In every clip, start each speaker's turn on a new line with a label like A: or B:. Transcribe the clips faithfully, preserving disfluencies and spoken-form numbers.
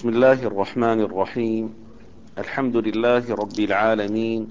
A: بسم الله الرحمن الرحيم. الحمد لله رب العالمين،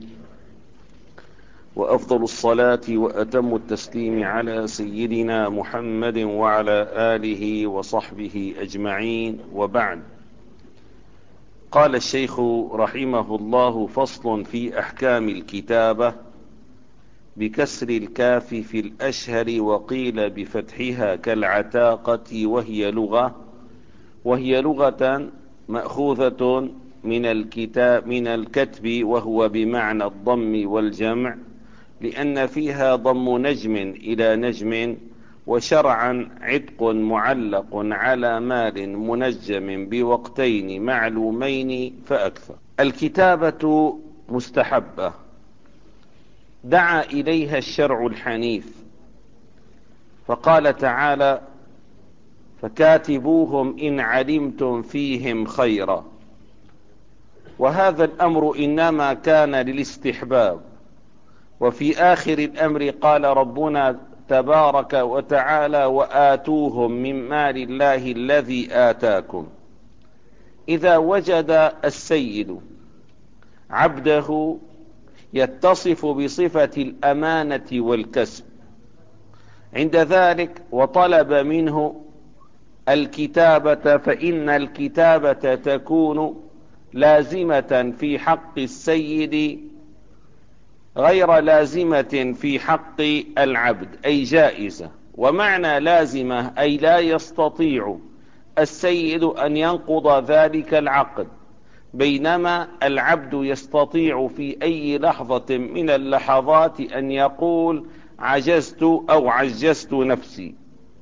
A: وأفضل الصلاة وأتم التسليم على سيدنا محمد وعلى آله وصحبه أجمعين، وبعد. قال الشيخ رحمه الله: فصل في أحكام الكتابة بكسر الكاف في الأشهر، وقيل بفتحها كالعتاقة، وهي لغة وهي لغة مأخوذة من الكتاب من الكتب، وهو بمعنى الضم والجمع، لأن فيها ضم نجم إلى نجم، وشرعا عتق معلق على مال منجم بوقتين معلومين فأكثر. الكتابة مستحبة دعا إليها الشرع الحنيف، فقال تعالى: فكاتبوهم إن علمتم فيهم خيرا. وهذا الأمر إنما كان للاستحباب. وفي آخر الأمر قال ربنا تبارك وتعالى: وآتوهم من مال الله الذي آتاكم. إذا وجد السيد عبده يتصف بصفة الأمانة والكسب عند ذلك وطلب منه الكتابة، فإن الكتابة تكون لازمة في حق السيد غير لازمة في حق العبد، أي جائزة. ومعنى لازمة أي لا يستطيع السيد أن ينقض ذلك العقد، بينما العبد يستطيع في أي لحظة من اللحظات أن يقول: عجزت أو عجزت نفسي.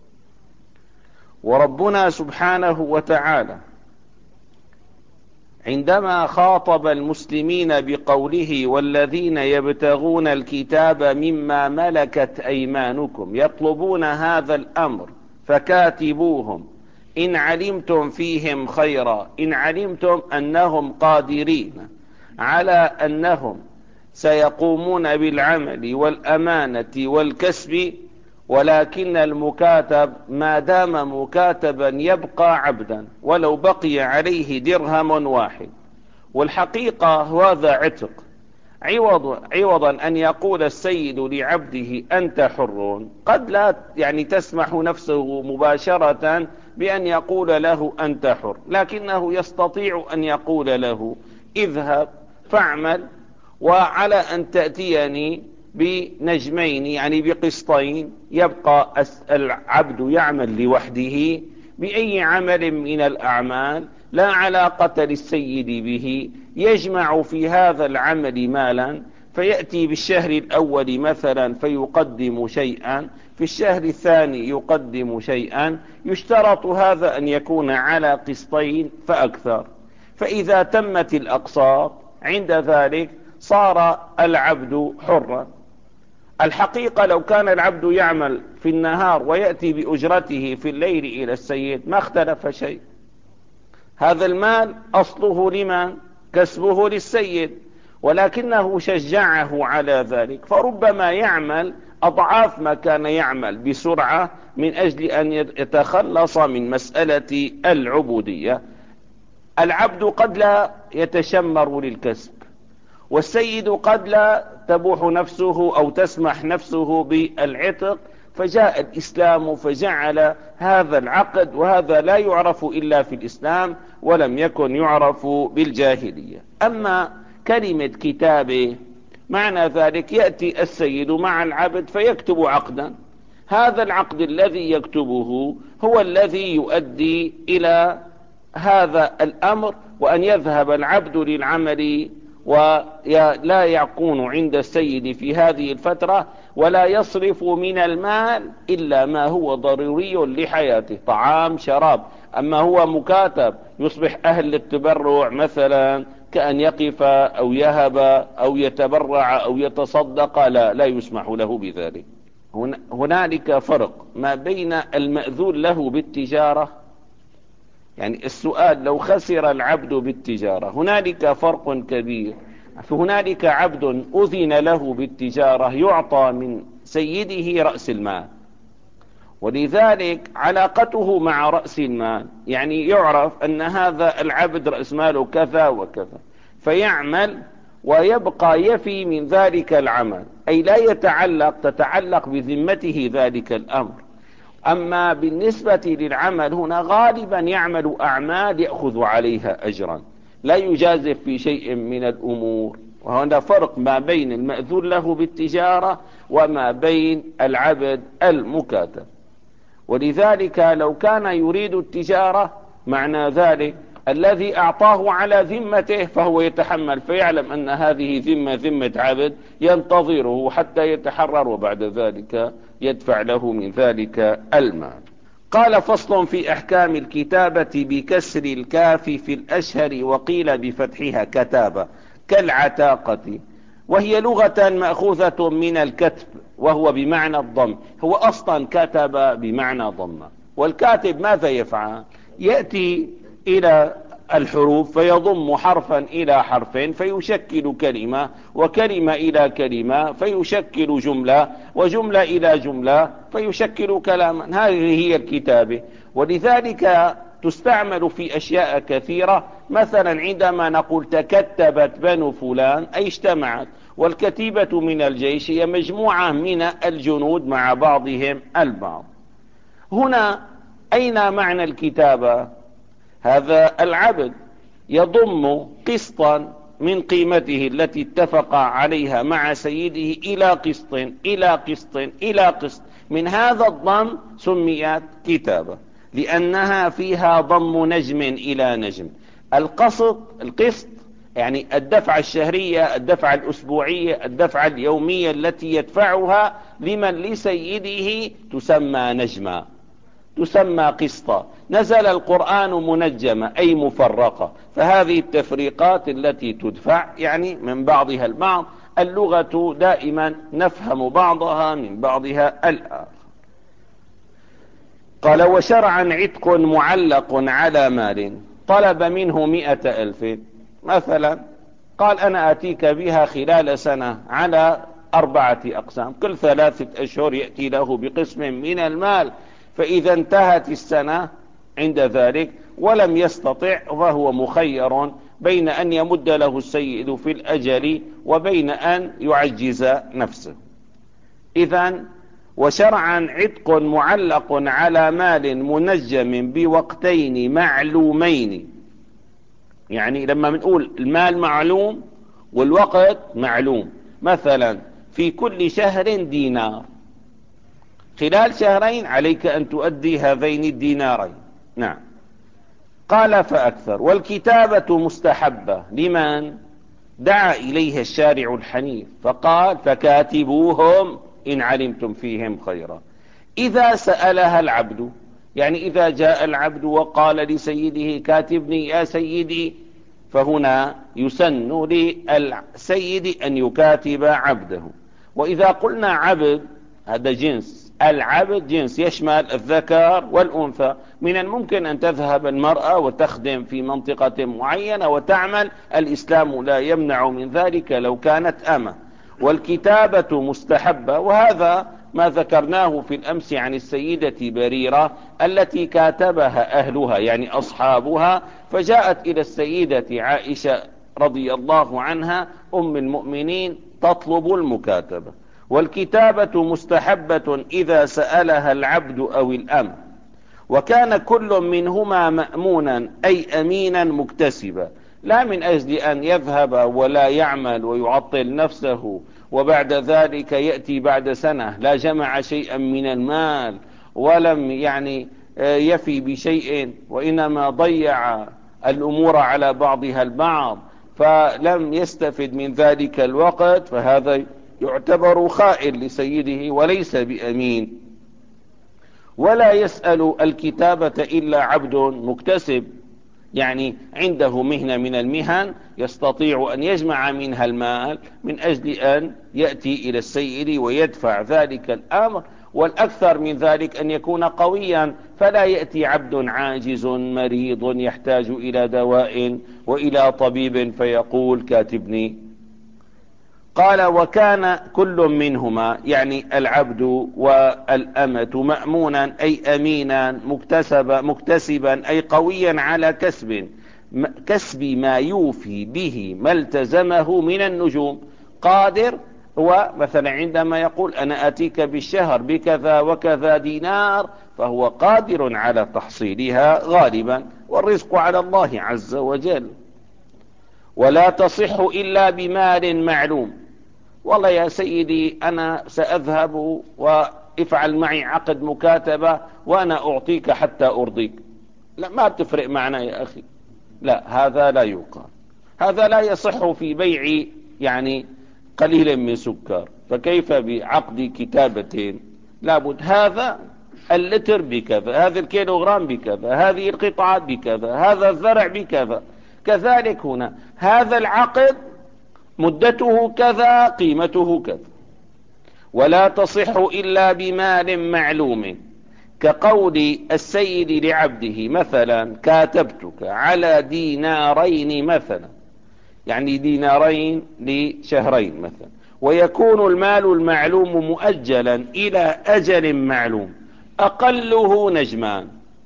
A: وربنا سبحانه وتعالى عندما خاطب المسلمين بقوله: والذين يبتغون الكتاب مما ملكت أيمانكم، يطلبون هذا الأمر، فكاتبوهم إن علمتم فيهم خيرا، إن علمتم أنهم قادرين على أنهم سيقومون بالعمل والأمانة والكسب، ولكن المكاتب ما دام مكاتبا يبقى عبدا ولو بقي عليه درهم واحد. والحقيقة هذا عتق، عوض عوضا أن يقول السيد لعبده: أنت حر، قد لا يعني تسمح نفسه مباشرة بأن يقول له أنت حر، لكنه يستطيع أن يقول له: اذهب فاعمل، وعلى أن تأتيني بنجمين يعني بقسطين. يبقى العبد يعمل لوحده بأي عمل من الأعمال لا علاقة للسيد به، يجمع في هذا العمل مالا، فيأتي بالشهر الأول مثلا فيقدم شيئا، في الشهر الثاني يقدم شيئا، يشترط هذا أن يكون على قسطين فأكثر. فإذا تمت الأقساط عند ذلك صار العبد حرا. الحقيقة لو كان العبد يعمل في النهار ويأتي بأجرته في الليل إلى السيد ما اختلف شيء. هذا المال أصله لمن؟ كسبه للسيد، ولكنه شجعه على ذلك، فربما يعمل أضعاف ما كان يعمل بسرعة من أجل أن يتخلص من مسألة العبودية. العبد قد لا يتشمر للكسب، والسيد قد لا تبوح نفسه أو تسمح نفسه بالعتق، فجاء الإسلام فجعل هذا العقد، وهذا لا يعرف إلا في الإسلام ولم يكن يعرف بالجاهلية. أما كلمة كتابه معنى ذلك يأتي السيد مع العبد فيكتب عقدا، هذا العقد الذي يكتبه هو الذي يؤدي إلى هذا الأمر، وأن يذهب العبد للعمل ولا يكون عند السيد في هذه الفترة، ولا يصرف من المال إلا ما هو ضروري لحياته، طعام شراب. أما هو مكاتب يصبح أهل للتبرع مثلا، كأن يقف أو يهب أو يتبرع أو يتصدق، لا لا يسمح له بذلك. هنالك فرق ما بين المأذون له بالتجارة، يعني السؤال لو خسر العبد بالتجارة هنالك فرق كبير. فهنالك عبد أذن له بالتجارة يعطى من سيده رأس المال، ولذلك علاقته مع رأس المال، يعني يعرف أن هذا العبد رأس ماله كذا وكذا، فيعمل ويبقى يفي من ذلك العمل، أي لا يتعلق تتعلق بذمته ذلك الأمر. أما بالنسبة للعمل هنا غالبا يعمل أعمال يأخذ عليها أجرا، لا يجازف في شيء من الأمور. وهنا فرق ما بين المأذون له بالتجارة وما بين العبد المكاتب. ولذلك لو كان يريد التجارة معنى ذلك الذي أعطاه على ذمته فهو يتحمل، فيعلم أن هذه ذمة ذمة عبد ينتظره حتى يتحرر، وبعد ذلك يدفع له من ذلك المال. قال: فصل في أحكام الكتابة بكسر الكاف في الأشهر، وقيل بفتحها كتابة، كالعتاقة، وهي لغة مأخوذة من الكتب وهو بمعنى الضم. هو أصلا كتب بمعنى ضم. والكاتب ماذا يفعل؟ يأتي إلى الحروف فيضم حرفا إلى حرف فيشكل كلمة، وكلمة إلى كلمة فيشكل جملة، وجملة إلى جملة فيشكل كلاما. هذه هي الكتابة. ولذلك تستعمل في أشياء كثيرة. مثلا عندما نقول تكتبت بنو فلان أي اجتمعت. والكتيبة من الجيش هي مجموعة من الجنود مع بعضهم البعض. هنا أين معنى الكتابة؟ هذا العبد يضم قسطا من قيمته التي اتفق عليها مع سيده إلى قسط إلى قسط إلى قسط. من هذا الضم سميت كتابة لأنها فيها ضم نجم إلى نجم. القسط القسط يعني الدفعة الشهرية، الدفعة الأسبوعية، الدفعة اليومية التي يدفعها لمن لسيده تسمى نجما، تسمى قسطا. نزل القرآن منجمة أي مفرقة. فهذه التفريقات التي تدفع يعني من بعضها البعض. اللغة دائما نفهم بعضها من بعضها الآخر. قال: وشرعا عتق معلق على مال طلب منه مئة ألف مثلا، قال: أنا أتيك بها خلال سنة على أربعة أقسام، كل ثلاثة أشهر يأتي له بقسم من المال. فإذا انتهت السنة عند ذلك ولم يستطع فهو مخير بين أن يمد له السيد في الأجل وبين أن يعجز نفسه. إذن وشرعا عتق معلق على مال منجم بوقتين معلومين. يعني لما بنقول المال معلوم والوقت معلوم، مثلا في كل شهر دينار، خلال شهرين عليك أن تؤدي هذين الدينارين. نعم. قال: فأكثر. والكتابة مستحبة لمن دعا إليها الشارع الحنيف فقال: فكاتبوهم إن علمتم فيهم خيرا. إذا سألها العبد، يعني إذا جاء العبد وقال لسيده: كاتبني يا سيدي، فهنا يسن للسيد أن يكاتب عبده. وإذا قلنا عبد هذا جنس، العبد جنس يشمل الذكر والأنثى. من الممكن أن تذهب المرأة وتخدم في منطقة معينة وتعمل، الإسلام لا يمنع من ذلك لو كانت أمة. والكتابة مستحبة، وهذا ما ذكرناه في الأمس عن السيدة بريرة التي كاتبها أهلها يعني أصحابها، فجاءت إلى السيدة عائشة رضي الله عنها أم المؤمنين تطلب المكاتبة. والكتابة مستحبة إذا سألها العبد أو الأم، وكان كل منهما مأمونا أي أمينا مكتسبا، لا من أجل أن يذهب ولا يعمل ويعطل نفسه وبعد ذلك يأتي بعد سنة لا جمع شيئا من المال ولم يعني يفي بشيء، وإنما ضيع الأمور على بعضها البعض فلم يستفد من ذلك الوقت، فهذا يعتبر خائن لسيده وليس بأمين. ولا يسأل الكتابة إلا عبد مكتسب، يعني عنده مهنة من المهن يستطيع أن يجمع منها المال من أجل أن يأتي إلى السيد ويدفع ذلك الأمر. والأكثر من ذلك أن يكون قويا، فلا يأتي عبد عاجز مريض يحتاج إلى دواء وإلى طبيب فيقول: كاتبني. قال وكان كل منهما يعني العبد والأمة مأمونا أي أمينا مكتسبا, مكتسبا أي قويا على كسب كسب ما يوفي به ما التزمه من النجوم. قادر هو مثلا عندما يقول أنا أتيك بالشهر بكذا وكذا دينار فهو قادر على تحصيلها غالبا، والرزق على الله عز وجل. ولا تصح إلا بمال معلوم. والله يا سيدي أنا سأذهب وافعل معي عقد مكاتبة وأنا أعطيك حتى أرضيك، لا ما بتفرق معنا يا أخي، لا هذا لا يقال، هذا لا يصح في بيع يعني قليل من سكر، فكيف بعقد كتابتين؟ لابد هذا اللتر بكذا، هذا الكيلوغرام بكذا، هذه القطعة بكذا، هذا الزرع بكذا. كذلك هنا هذا العقد مدته كذا قيمته كذا. ولا تصح إلا بمال معلوم، كقول السيد لعبده مثلا كاتبتك على دينارين مثلا، يعني دينارين لشهرين مثلا، ويكون المال المعلوم مؤجلا إلى أجل معلوم أقله نجمان.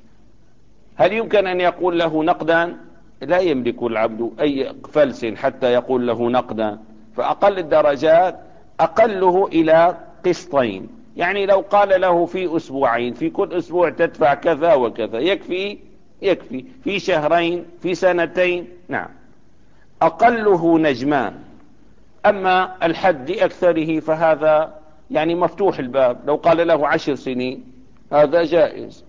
A: هل يمكن أن يقول له نقدا؟ لا يملك العبد أي فلس حتى يقول له نقدا، فأقل الدرجات أقله إلى قسطين، يعني لو قال له في أسبوعين في كل أسبوع تدفع كذا وكذا يكفي يكفي، في شهرين في سنتين نعم أقله نجمان. أما الحد لأكثره فهذا يعني مفتوح الباب، لو قال له عشر سنين هذا جائز.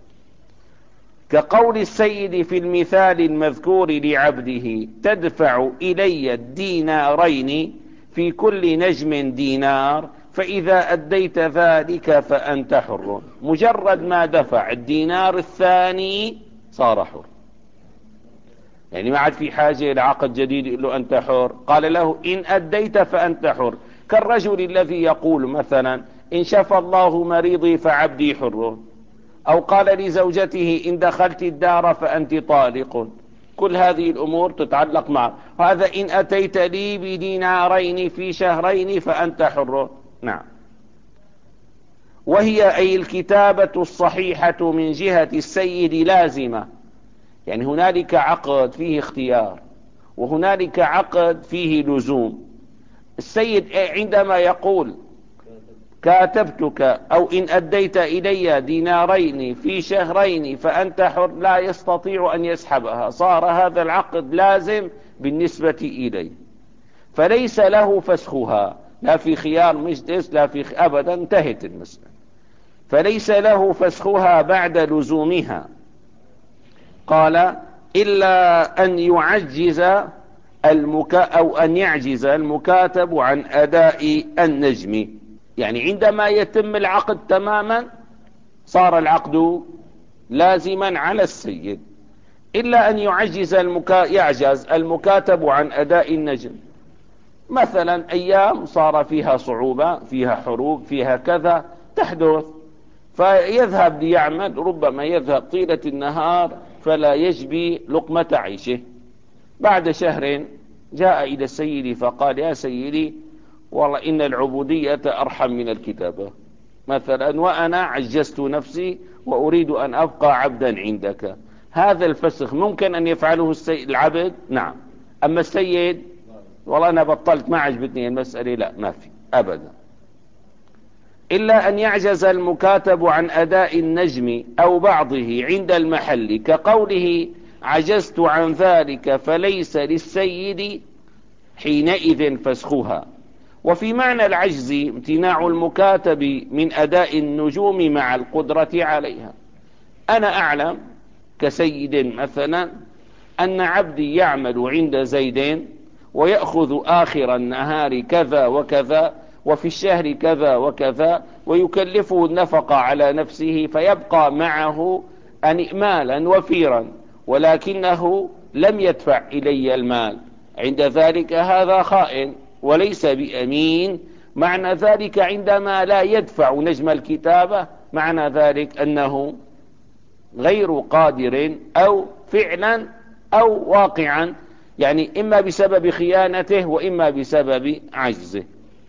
A: كقول السيد في المثال المذكور لعبده تدفع إلي الدينارين في كل نجم دينار فإذا أديت ذلك فأنت حر. مجرد ما دفع الدينار الثاني صار حر، يعني ما عاد في حاجة لعقد جديد يقول له أنت حر، قال له إن أديت فأنت حر. كالرجل الذي يقول مثلا إن شفى الله مريضي فعبدي حر، أو قال لزوجته إن دخلت الدار فأنت طالق. كل هذه الأمور تتعلق معه. هذا إن أتيت لي بدينارين في شهرين فأنت حر. نعم. وهي أي الكتابة الصحيحة من جهة السيد لازمة، يعني هنالك عقد فيه اختيار وهنالك عقد فيه لزوم. السيد عندما يقول كاتبتك أو إن أديت إلي دينارين في شهرين فأنت حر لا يستطيع أن يسحبها، صار هذا العقد لازم بالنسبة إليه، فليس له فسخها، لا في خيار مجلس لا في خ... أبدا انتهت المسألة، فليس له فسخها بعد لزومها. قال إلا أن يعجز المكا أو أن يعجز المكاتب عن أداء النجم، يعني عندما يتم العقد تماما صار العقد لازما على السيد، إلا أن يعجز المكا... يعجز المكاتب عن أداء النجم. مثلا أيام صار فيها صعوبة فيها حروب فيها كذا تحدث، فيذهب ليعمل، ربما يذهب طيلة النهار فلا يجبي لقمة عيشه. بعد شهر جاء إلى السيد فقال يا سيدي والله إن العبودية أرحم من الكتابة مثلا، وأنا عجزت نفسي وأريد أن أبقى عبدا عندك. هذا الفسخ ممكن أن يفعله السيد العبد؟ نعم. أما السيد والله أنا بطلت ما عجبتني المسألة، لا ما في أبدا. إلا أن يعجز المكاتب عن أداء النجم أو بعضه عند المحل، كقوله عجزت عن ذلك فليس للسيد حينئذ فسخها. وفي معنى العجز امتناع المكاتب من أداء النجوم مع القدرة عليها. أنا أعلم كسيد مثلا أن عبدي يعمل عند زيدين ويأخذ آخر النهار كذا وكذا وفي الشهر كذا وكذا ويكلفه النفقة على نفسه، فيبقى معه مالا وفيرا ولكنه لم يدفع إلي المال، عند ذلك هذا خائن وليس بأمين. معنى ذلك عندما لا يدفع نجم الكتابة معنى ذلك أنه غير قادر أو فعلا أو واقعا، يعني إما بسبب خيانته وإما بسبب عجزه.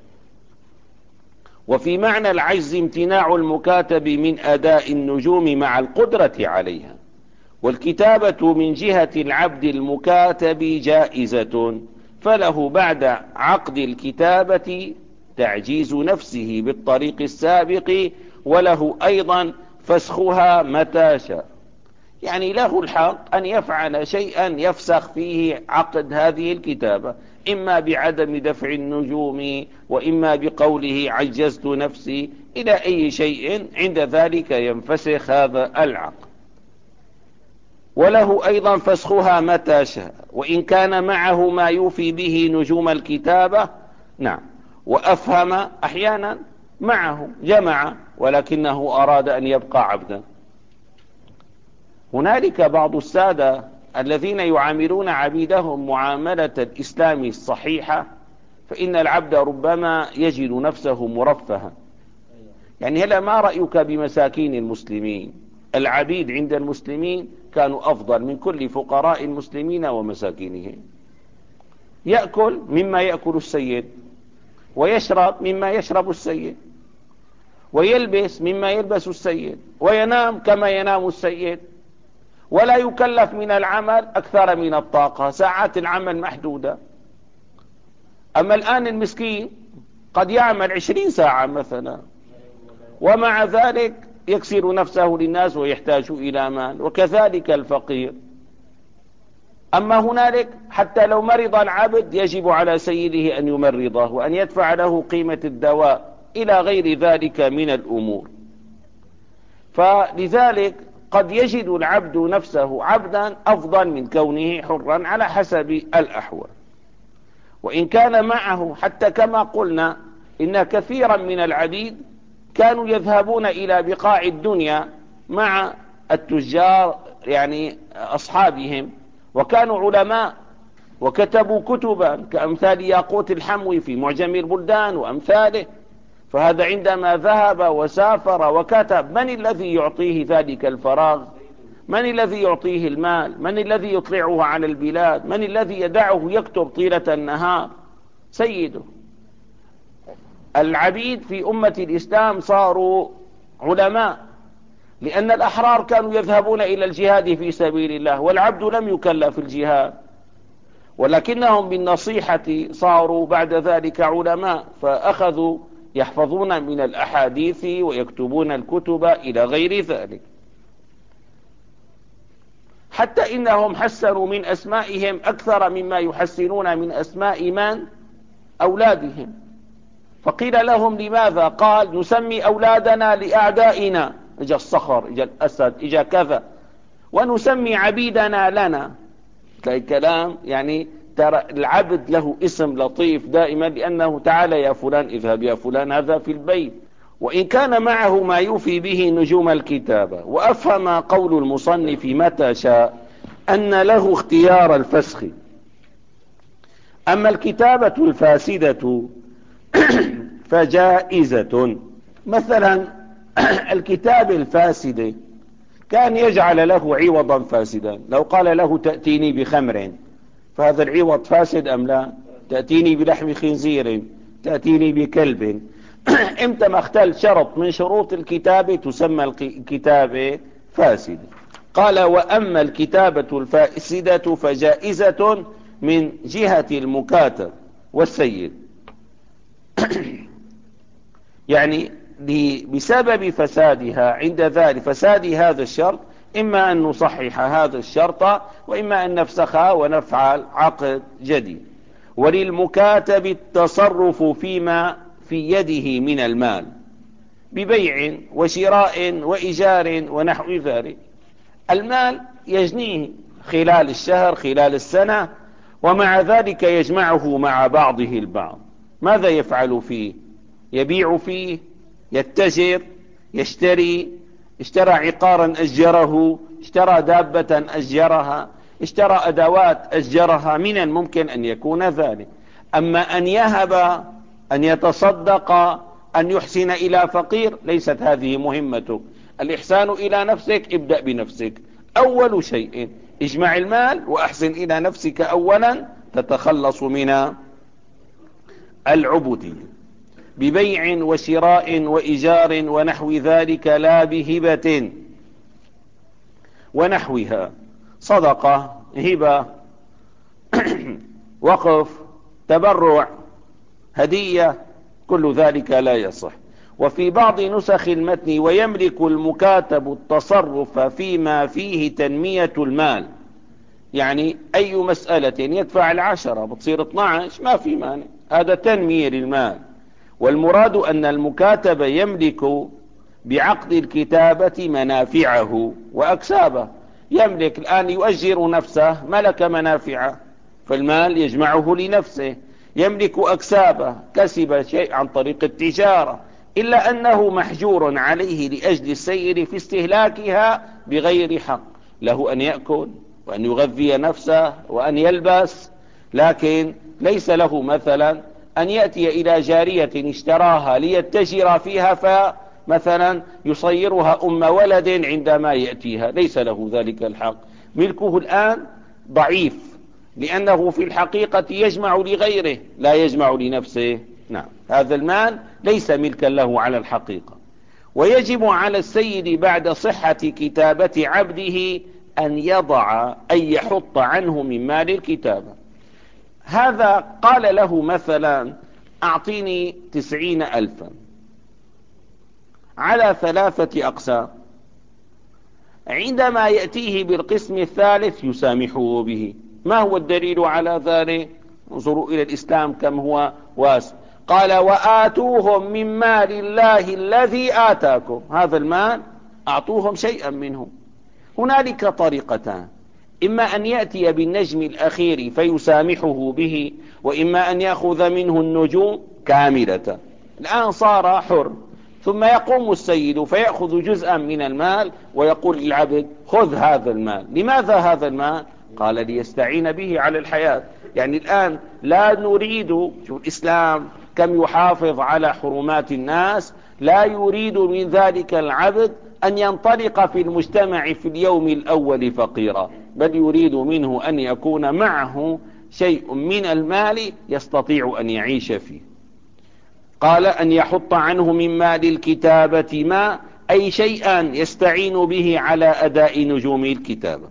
A: وفي معنى العجز امتناع المكاتب من أداء النجوم مع القدرة عليها. والكتابة من جهة العبد المكاتب جائزة، فله بعد عقد الكتابة تعجيز نفسه بالطريق السابق، وله أيضا فسخها متى شاء. يعني له الحق أن يفعل شيئا يفسخ فيه عقد هذه الكتابة، إما بعدم دفع النجوم، وإما بقوله عجزت نفسي، إلى أي شيء عند ذلك ينفسخ هذا العقد. وله أيضا فسخها متى شاء، وإن كان معه ما يوفي به نجوم الكتابة. نعم. وأفهم أحيانا معه جمع ولكنه أراد أن يبقى عبدا. هنالك بعض السادة الذين يعاملون عبيدهم معاملة الإسلام الصحيحة، فإن العبد ربما يجد نفسه مرفها. يعني هلا ما رأيك بمساكين المسلمين؟ العبيد عند المسلمين كانوا أفضل من كل فقراء المسلمين ومساكينهم. يأكل مما يأكل السيد، ويشرب مما يشرب السيد، ويلبس مما يلبس السيد، وينام كما ينام السيد، ولا يكلف من العمل أكثر من الطاقة، ساعات العمل محدودة. أما الآن المسكين قد يعمل عشرين ساعة مثلا، ومع ذلك يكسر نفسه للناس ويحتاج إلى مال، وكذلك الفقير. أما هنالك حتى لو مرض العبد يجب على سيده أن يمرضه وأن يدفع له قيمة الدواء إلى غير ذلك من الأمور. فلذلك قد يجد العبد نفسه عبدا أفضل من كونه حرا على حسب الأحوال. وإن كان معه، حتى كما قلنا إن كثيرا من العبيد كانوا يذهبون إلى بقاع الدنيا مع التجار، يعني أصحابهم، وكانوا علماء وكتبوا كتبا كأمثال ياقوت الحموي في معجم البلدان وأمثاله. فهذا عندما ذهب وسافر وكتب، من الذي يعطيه ذلك الفراغ؟ من الذي يعطيه المال؟ من الذي يطلعه على البلاد؟ من الذي يدعه يكتب طيلة النهار؟ سيده. العبيد في أمة الإسلام صاروا علماء، لأن الأحرار كانوا يذهبون إلى الجهاد في سبيل الله، والعبد لم يكلف الجهاد، ولكنهم بالنصيحة صاروا بعد ذلك علماء، فأخذوا يحفظون من الأحاديث ويكتبون الكتب إلى غير ذلك. حتى إنهم حسنوا من أسمائهم أكثر مما يحسنون من أسماء من؟ أولادهم. فقيل لهم لماذا؟ قال نسمي أولادنا لأعدائنا، إجا الصخر، إجا الأسد، إجا كذا، ونسمي عبيدنا لنا. تلاقي كلام يعني ترى العبد له اسم لطيف دائما، لأنه تعالى يا فلان، اذهب يا فلان، هذا في البيت. وإن كان معه ما يوفي به نجوم الكتابة. وأفهم قول المصنف متى شاء أن له اختيار الفسخ. أما الكتابة الفاسدة فجائزة. مثلا الكتاب الفاسد كان يجعل له عوضا فاسدا، لو قال له تأتيني بخمر، فهذا العوض فاسد أم لا؟ تأتيني بلحم خنزير، تأتيني بكلب. امتى ما اختل شرط من شروط الكتابة تسمى الكتابة فاسدة. قال وأما الكتابة الفاسدة فجائزة من جهة المكاتب والسيد. يعني بسبب فسادها، عند ذلك فساد هذا الشرط، إما أن نصحح هذا الشرط، وإما أن نفسخها ونفعل عقد جديد. وللمكاتب التصرف فيما في يده من المال ببيع وشراء وإيجار ونحو ذلك. المال يجنيه خلال الشهر، خلال السنة، ومع ذلك يجمعه مع بعضه البعض. ماذا يفعل فيه؟ يبيع فيه، يتجر، يشتري، اشترى عقارا أجره، اشترى دابة أجرها، اشترى أدوات أجرها، من الممكن أن يكون ذلك. أما أن يهب، أن يتصدق، أن يحسن إلى فقير، ليست هذه مهمتك. الإحسان إلى نفسك ابدأ بنفسك أول شيء، اجمع المال وأحسن إلى نفسك أولا، تتخلص من العبودية. ببيع وشراء وإيجار ونحو ذلك، لا بهبة ونحوها، صدقة، هبة، وقف، تبرع، هدية، كل ذلك لا يصح. وفي بعض نسخ المتن: ويملك المكاتب التصرف فيما فيه تنمية المال، يعني أي مسألة يدفع العشرة بتصير اثناعش ما في مانع، هذا تنمية للمال. والمراد أن المكاتب يملك بعقد الكتابة منافعه وأكسابه، يملك الآن يؤجر نفسه، ملك منافعه، فالمال يجمعه لنفسه، يملك أكسابه، كسب شيء عن طريق التجارة، إلا أنه محجور عليه لأجل السير في استهلاكها بغير حق، له أن يأكل وأن يغذي نفسه وأن يلبس، لكن ليس له مثلا أن يأتي إلى جارية اشتراها ليتجر فيها فمثلا يصيرها أم ولد عندما يأتيها، ليس له ذلك الحق. ملكه الآن ضعيف لأنه في الحقيقة يجمع لغيره لا يجمع لنفسه. نعم، هذا المال ليس ملكا له على الحقيقة. ويجب على السيد بعد صحة كتابة عبده أن يضع أي يحط عنه من مال الكتابة. هذا قال له مثلا: أعطيني تسعين ألفا على ثلاثة أقسام، عندما يأتيه بالقسم الثالث يسامحه به. ما هو الدليل على ذلك؟ انظروا إلى الإسلام كم هو واسع. قال: وآتوهم من مال الله الذي آتاكم، هذا المال أعطوهم شيئا منه. هنالك طريقتان: إما أن يأتي بالنجم الأخير فيسامحه به، وإما أن يأخذ منه النجوم كاملة. الآن صار حر، ثم يقوم السيد فيأخذ جزءا من المال ويقول للعبد: خذ هذا المال. لماذا هذا المال؟ قال: ليستعين به على الحياة. يعني الآن لا نريد، شوف الإسلام كم يحافظ على حرمات الناس، لا يريد من ذلك العبد أن ينطلق في المجتمع في اليوم الأول فقيرا، بل يريد منه أن يكون معه شيء من المال يستطيع أن يعيش فيه. قال: أن يحط عنه من مال الكتابة ما، أي شيئا يستعين به على أداء نجوم الكتابة.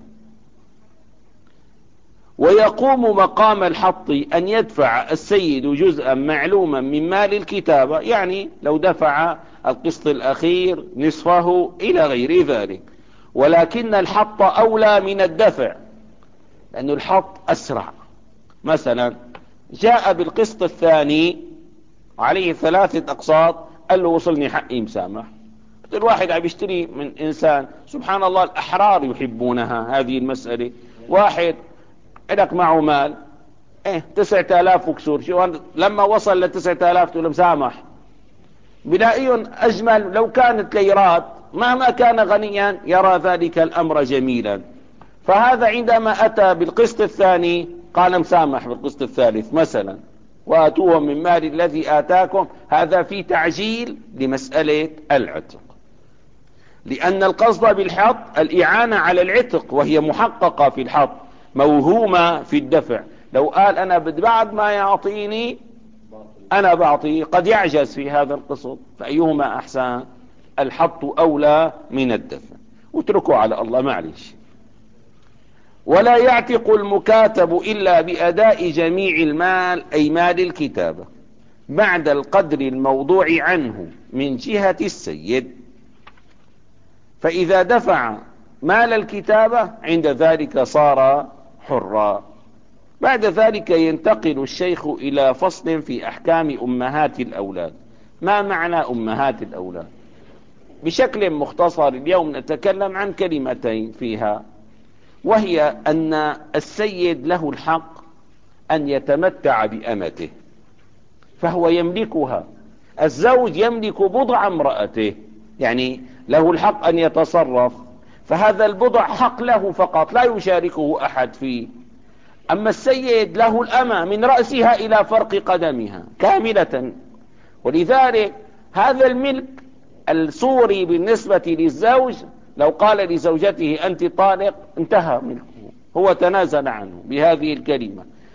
A: ويقوم مقام الحط أن يدفع السيد جزءا معلوما من مال الكتابة، يعني لو دفع القسط الأخير نصفه إلى غير ذلك. ولكن الحط أولى من الدفع، لأن الحط أسرع. مثلا جاء بالقسط الثاني عليه ثلاثة أقساط، قال له: وصلني حقي مسامح. الواحد عم يشتري من إنسان، سبحان الله الأحرار يحبونها هذه المسألة. واحد عندك معه مال ايه تسعة آلاف وكسور، شو لما وصل لتسعة آلاف تقول مسامح، بلاقيهم أجمل. لو كانت ليرات مهما كان غنيا يرى ذلك الأمر جميلا. فهذا عندما أتى بالقسط الثاني قال: مسامح بالقسط الثالث مثلا، وآتوهم من مال الذي آتاكم. هذا في تعجيل لمسألة العتق، لأن القصد بالحط الإعانة على العتق، وهي محققة في الحط، موهومة في الدفع. لو قال أنا بعد ما يعطيني أنا بعطيه، قد يعجز في هذا القسط، فأيهما أحسن؟ الحط أولى من الدفع. واتركوا على الله، معلش. ولا يعتق المكاتب إلا بأداء جميع المال، أي مال الكتابة، بعد القدر الموضوع عنه من جهة السيد. فإذا دفع مال الكتابة عند ذلك صار حرا. بعد ذلك ينتقل الشيخ إلى فصل في أحكام أمهات الأولاد. ما معنى أمهات الأولاد؟ بشكل مختصر اليوم نتكلم عن كلمتين فيها، وهي أن السيد له الحق أن يتمتع بأمته فهو يملكها. الزوج يملك بضع امرأته، يعني له الحق أن يتصرف، فهذا البضع حق له فقط، لا يشاركه أحد فيه. أما السيد له الأمة من رأسها إلى فرق قدمها كاملة. ولذلك هذا الملك الصوري بالنسبة للزوج، لو قال لزوجته أنت طالق انتهى ملكه، هو تنازل عنه بهذه الكلمة.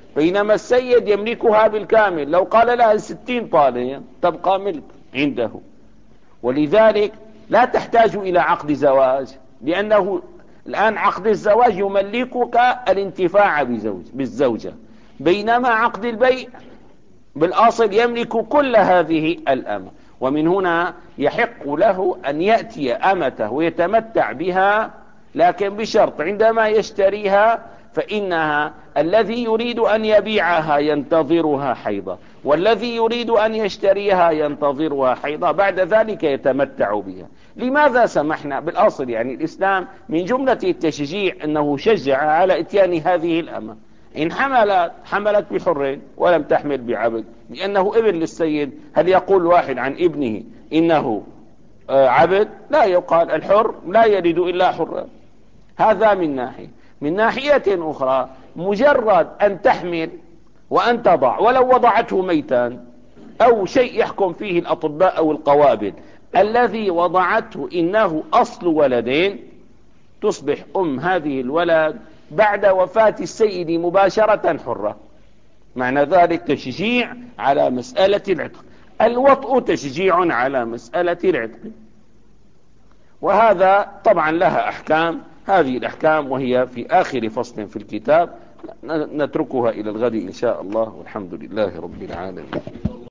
A: بينما السيد يملكها بالكامل. لو قال لها ستين طالية تبقى ملك عنده. ولذلك لا تحتاج إلى عقد زواج، لأنه الآن عقد الزواج يملكك الانتفاع بالزوجة، بينما عقد البيع بالأصل يملك كل هذه الأمة. ومن هنا يحق له أن يأتي أمته ويتمتع بها، لكن بشرط عندما يشتريها فإنها الذي يريد أن يبيعها ينتظرها حيضة، والذي يريد أن يشتريها ينتظرها حيضة، بعد ذلك يتمتع بها. لماذا سمحنا؟ بالأصل يعني الإسلام من جملة التشجيع أنه شجع على إتيان هذه الأمة. إن حملت حملت بحر ولم تحمل بعبد، لأنه ابن للسيد. هل يقول واحد عن ابنه إنه عبد؟ لا يقال. الحر لا يلد إلا حرا. هذا من ناحية. من ناحية أخرى مجرد أن تحمل وأن تضع، ولو وضعته ميتا أو شيء يحكم فيه الأطباء أو القوابل، الذي وضعته إنه أصل ولدين، تصبح أم هذه الولد بعد وفاة السيد مباشرة حرة. معنى ذلك تشجيع على مسألة العتق. الوطء تشجيع على مسألة العتق، وهذا طبعا لها أحكام. هذه الأحكام وهي في آخر فصل في الكتاب، نتركها إلى الغد إن شاء الله، والحمد لله رب العالمين.